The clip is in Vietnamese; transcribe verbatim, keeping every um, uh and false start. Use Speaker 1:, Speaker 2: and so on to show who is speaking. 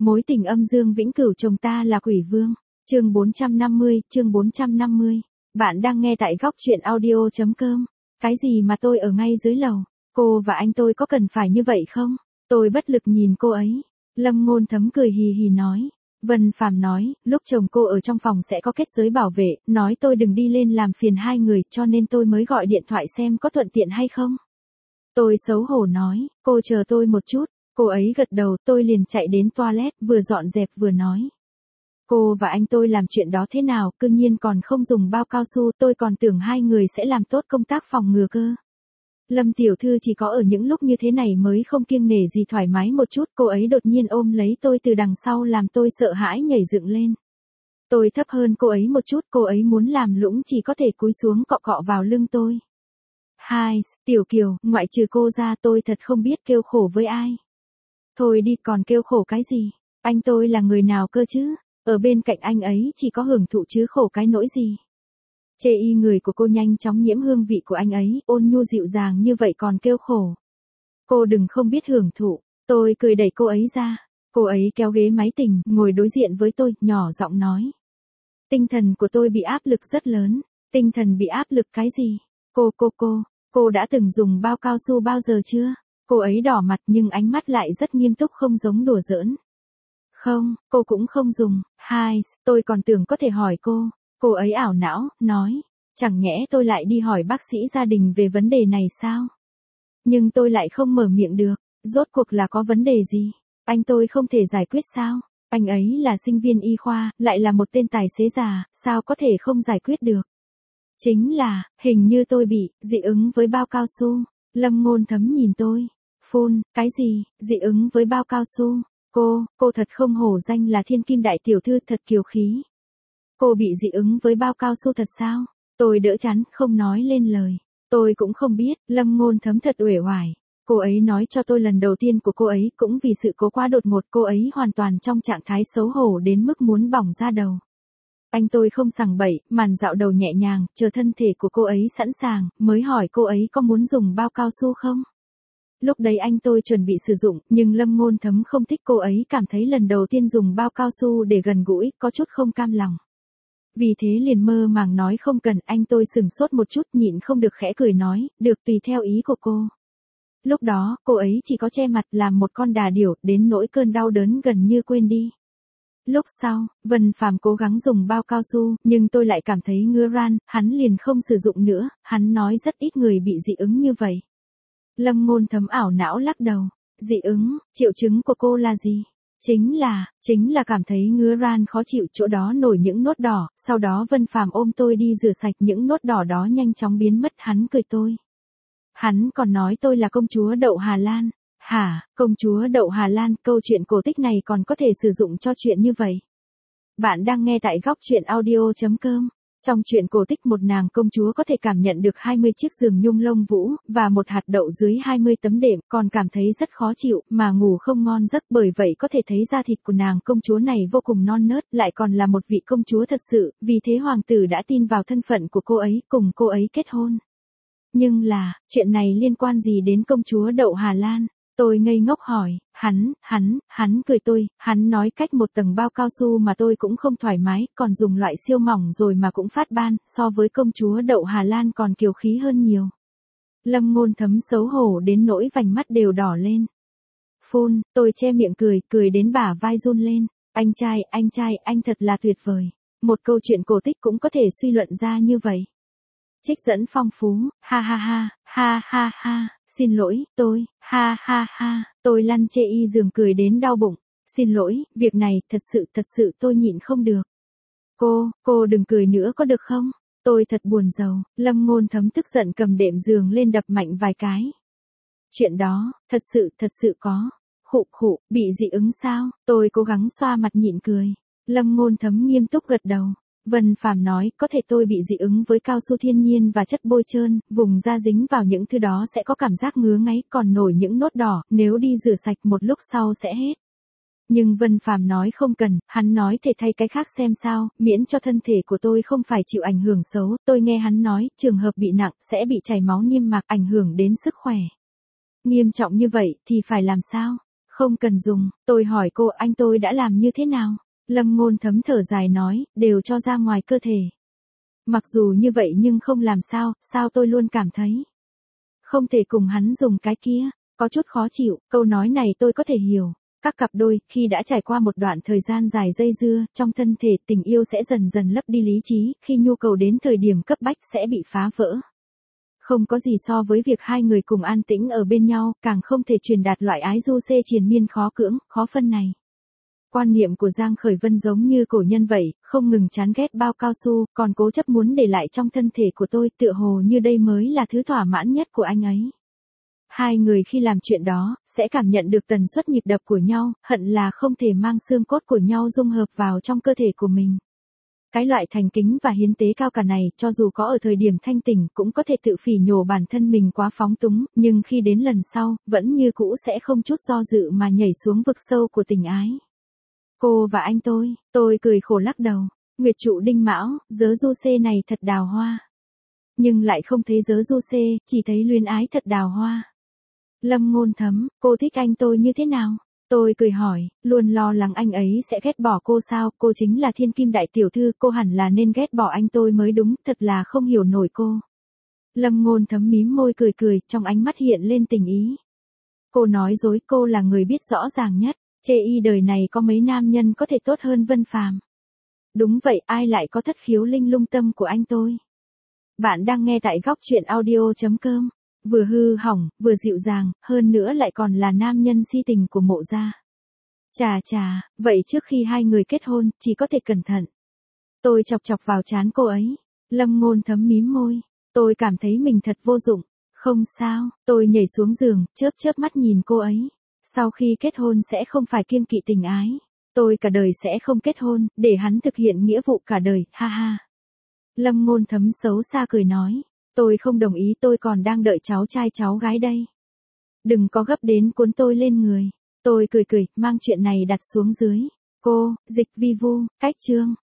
Speaker 1: Mối tình âm dương vĩnh cửu chồng ta là quỷ vương. Chương bốn trăm năm mươi, chương bốn trăm năm mươi. Bạn đang nghe tại góc truyện audio chấm com. Cái gì mà tôi ở ngay dưới lầu? Cô và anh tôi có cần phải như vậy không? Tôi bất lực nhìn cô ấy. Lâm Ngôn Thấm cười hì hì nói. Vân Phàm nói, lúc chồng cô ở trong phòng sẽ có kết giới bảo vệ, nói tôi đừng đi lên làm phiền hai người, cho nên tôi mới gọi điện thoại xem có thuận tiện hay không. Tôi xấu hổ nói, cô chờ tôi một chút. Cô ấy gật đầu, tôi liền chạy đến toilet, vừa dọn dẹp vừa nói. Cô và anh tôi làm chuyện đó thế nào, cương nhiên còn không dùng bao cao su, tôi còn tưởng hai người sẽ làm tốt công tác phòng ngừa cơ. Lâm tiểu thư chỉ có ở những lúc như thế này mới không kiêng nể gì thoải mái một chút, cô ấy đột nhiên ôm lấy tôi từ đằng sau làm tôi sợ hãi nhảy dựng lên. Tôi thấp hơn cô ấy một chút, cô ấy muốn làm lũng chỉ có thể cúi xuống cọ cọ vào lưng tôi. Hai, Tiểu Kiều, ngoại trừ cô ra tôi thật không biết kêu khổ với ai. Thôi đi, còn kêu khổ cái gì? Anh tôi là người nào cơ chứ? Ở bên cạnh anh ấy chỉ có hưởng thụ chứ khổ cái nỗi gì? Chê y người của cô nhanh chóng nhiễm hương vị của anh ấy, ôn nhu dịu dàng như vậy còn kêu khổ. Cô đừng không biết hưởng thụ. Tôi cười đẩy cô ấy ra. Cô ấy kéo ghế máy tình, ngồi đối diện với tôi, nhỏ giọng nói. Tinh thần của tôi bị áp lực rất lớn. Tinh thần bị áp lực cái gì? Cô cô cô, cô đã từng dùng bao cao su bao giờ chưa? Cô ấy đỏ mặt nhưng ánh mắt lại rất nghiêm túc không giống đùa giỡn. Không, cô cũng không dùng. Hai, tôi còn tưởng có thể hỏi cô. Cô ấy ảo não, nói. Chẳng nhẽ tôi lại đi hỏi bác sĩ gia đình về vấn đề này sao? Nhưng tôi lại không mở miệng được. Rốt cuộc là có vấn đề gì? Anh tôi không thể giải quyết sao? Anh ấy là sinh viên y khoa, lại là một tên tài xế già, sao có thể không giải quyết được? Chính là, hình như tôi bị dị ứng với bao cao su. Lâm Ngôn Thấm nhìn tôi. Phun, cái gì, dị ứng với bao cao su? Cô, cô thật không hổ danh là thiên kim đại tiểu thư, thật kiều khí. Cô bị dị ứng với bao cao su thật sao? Tôi đỡ chắn, không nói lên lời. Tôi cũng không biết, Lâm Ngôn Thấm thật uể oải. Cô ấy nói cho tôi lần đầu tiên của cô ấy cũng vì sự cố quá đột ngột, cô ấy hoàn toàn trong trạng thái xấu hổ đến mức muốn bỏng ra đầu. Anh tôi không sằng bậy, màn dạo đầu nhẹ nhàng, chờ thân thể của cô ấy sẵn sàng, mới hỏi cô ấy có muốn dùng bao cao su không? Lúc đấy anh tôi chuẩn bị sử dụng, nhưng Lâm Ngôn Thấm không thích cô ấy, cảm thấy lần đầu tiên dùng bao cao su để gần gũi, có chút không cam lòng. Vì thế liền mơ màng nói không cần, anh tôi sừng sốt một chút, nhịn không được khẽ cười nói, được tùy theo ý của cô. Lúc đó, cô ấy chỉ có che mặt làm một con đà điểu, đến nỗi cơn đau đớn gần như quên đi. Lúc sau, Vân Phàm cố gắng dùng bao cao su, nhưng tôi lại cảm thấy ngứa ran, hắn liền không sử dụng nữa, hắn nói rất ít người bị dị ứng như vậy. Lâm Ngôn Thấm ảo não lắc đầu. Dị ứng, triệu chứng của cô là gì? Chính là, chính là cảm thấy ngứa ran khó chịu, chỗ đó nổi những nốt đỏ, sau đó Vân Phàm ôm tôi đi rửa sạch những nốt đỏ đó nhanh chóng biến mất, hắn cười tôi. Hắn còn nói tôi là công chúa đậu Hà Lan. Hả, công chúa đậu Hà Lan, câu chuyện cổ tích này còn có thể sử dụng cho chuyện như vậy. Bạn đang nghe tại góc truyện audio chấm com. Trong truyện cổ tích một nàng công chúa có thể cảm nhận được hai mươi chiếc giường nhung lông vũ, và một hạt đậu dưới hai mươi tấm đệm, còn cảm thấy rất khó chịu, mà ngủ không ngon giấc, bởi vậy có thể thấy da thịt của nàng công chúa này vô cùng non nớt, lại còn là một vị công chúa thật sự, vì thế hoàng tử đã tin vào thân phận của cô ấy, cùng cô ấy kết hôn. Nhưng là, chuyện này liên quan gì đến công chúa đậu Hà Lan? Tôi ngây ngốc hỏi, hắn, hắn, hắn cười tôi, hắn nói cách một tầng bao cao su mà tôi cũng không thoải mái, còn dùng loại siêu mỏng rồi mà cũng phát ban, so với công chúa đậu Hà Lan còn kiều khí hơn nhiều. Lâm Ngôn Thấm xấu hổ đến nỗi vành mắt đều đỏ lên. Phun, tôi che miệng cười, cười đến bả vai run lên. Anh trai, anh trai, anh thật là tuyệt vời. Một câu chuyện cổ tích cũng có thể suy luận ra như vậy. Trích dẫn phong phú, ha ha ha, ha ha ha, xin lỗi, tôi, ha ha ha, tôi lăn chê y giường cười đến đau bụng. Xin lỗi, việc này, thật sự, thật sự tôi nhịn không được. Cô, cô đừng cười nữa có được không? Tôi thật buồn rầu. Lâm Ngôn Thấm tức giận cầm đệm giường lên đập mạnh vài cái. Chuyện đó, thật sự, thật sự có. Khụ khụ, bị dị ứng sao? Tôi cố gắng xoa mặt nhịn cười. Lâm Ngôn Thấm nghiêm túc gật đầu. Vân Phàm nói, có thể tôi bị dị ứng với cao su thiên nhiên và chất bôi trơn, vùng da dính vào những thứ đó sẽ có cảm giác ngứa ngáy, còn nổi những nốt đỏ, nếu đi rửa sạch một lúc sau sẽ hết. Nhưng Vân Phàm nói không cần, hắn nói thể thay cái khác xem sao, miễn cho thân thể của tôi không phải chịu ảnh hưởng xấu, tôi nghe hắn nói, trường hợp bị nặng, sẽ bị chảy máu niêm mạc, ảnh hưởng đến sức khỏe. Nghiêm trọng như vậy, thì phải làm sao? Không cần dùng, tôi hỏi cô anh tôi đã làm như thế nào? Lâm Ngôn Thấm thở dài nói, đều cho ra ngoài cơ thể. Mặc dù như vậy nhưng không làm sao, sao tôi luôn cảm thấy không thể cùng hắn dùng cái kia, có chút khó chịu, câu nói này tôi có thể hiểu. Các cặp đôi, khi đã trải qua một đoạn thời gian dài dây dưa, trong thân thể tình yêu sẽ dần dần lấp đi lý trí, khi nhu cầu đến thời điểm cấp bách sẽ bị phá vỡ. Không có gì so với việc hai người cùng an tĩnh ở bên nhau, càng không thể truyền đạt loại ái du xê triền miên khó cưỡng, khó phân này. Quan niệm của Giang Khởi Vân giống như cổ nhân vậy, không ngừng chán ghét bao cao su, còn cố chấp muốn để lại trong thân thể của tôi, tựa hồ như đây mới là thứ thỏa mãn nhất của anh ấy. Hai người khi làm chuyện đó, sẽ cảm nhận được tần suất nhịp đập của nhau, hận là không thể mang xương cốt của nhau dung hợp vào trong cơ thể của mình. Cái loại thành kính và hiến tế cao cả này, cho dù có ở thời điểm thanh tỉnh, cũng có thể tự phỉ nhổ bản thân mình quá phóng túng, nhưng khi đến lần sau, vẫn như cũ sẽ không chút do dự mà nhảy xuống vực sâu của tình ái. Cô và anh tôi, tôi cười khổ lắc đầu, Nguyệt trụ đinh mão, giới du xê này thật đào hoa. Nhưng lại không thấy giới du xê, chỉ thấy luyến ái thật đào hoa. Lâm Ngôn Thấm, cô thích anh tôi như thế nào? Tôi cười hỏi, luôn lo lắng anh ấy sẽ ghét bỏ cô sao, cô chính là thiên kim đại tiểu thư, cô hẳn là nên ghét bỏ anh tôi mới đúng, thật là không hiểu nổi cô. Lâm Ngôn Thấm mím môi cười cười, trong ánh mắt hiện lên tình ý. Cô nói dối, cô là người biết rõ ràng nhất, chê y đời này có mấy nam nhân có thể tốt hơn Vân Phàm. Đúng vậy, ai lại có thất khiếu linh lung tâm của anh tôi. Bạn đang nghe tại góc truyện audio chấm com. Vừa hư hỏng, vừa dịu dàng, hơn nữa lại còn là nam nhân si tình của Mộ gia. Chà chà, vậy trước khi hai người kết hôn, chỉ có thể cẩn thận. Tôi chọc chọc vào trán cô ấy. Lâm Ngôn Thấm mím môi. Tôi cảm thấy mình thật vô dụng. Không sao, tôi nhảy xuống giường, chớp chớp mắt nhìn cô ấy. Sau khi kết hôn sẽ không phải kiêng kỵ tình ái. Tôi cả đời sẽ không kết hôn, để hắn thực hiện nghĩa vụ cả đời, ha ha. Lâm Ngôn Thấm xấu xa cười nói. Tôi không đồng ý, tôi còn đang đợi cháu trai cháu gái đây. Đừng có gấp đến cuốn tôi lên người. Tôi cười cười, mang chuyện này đặt xuống dưới. Cô, Dịch Vi Vu, cách chương.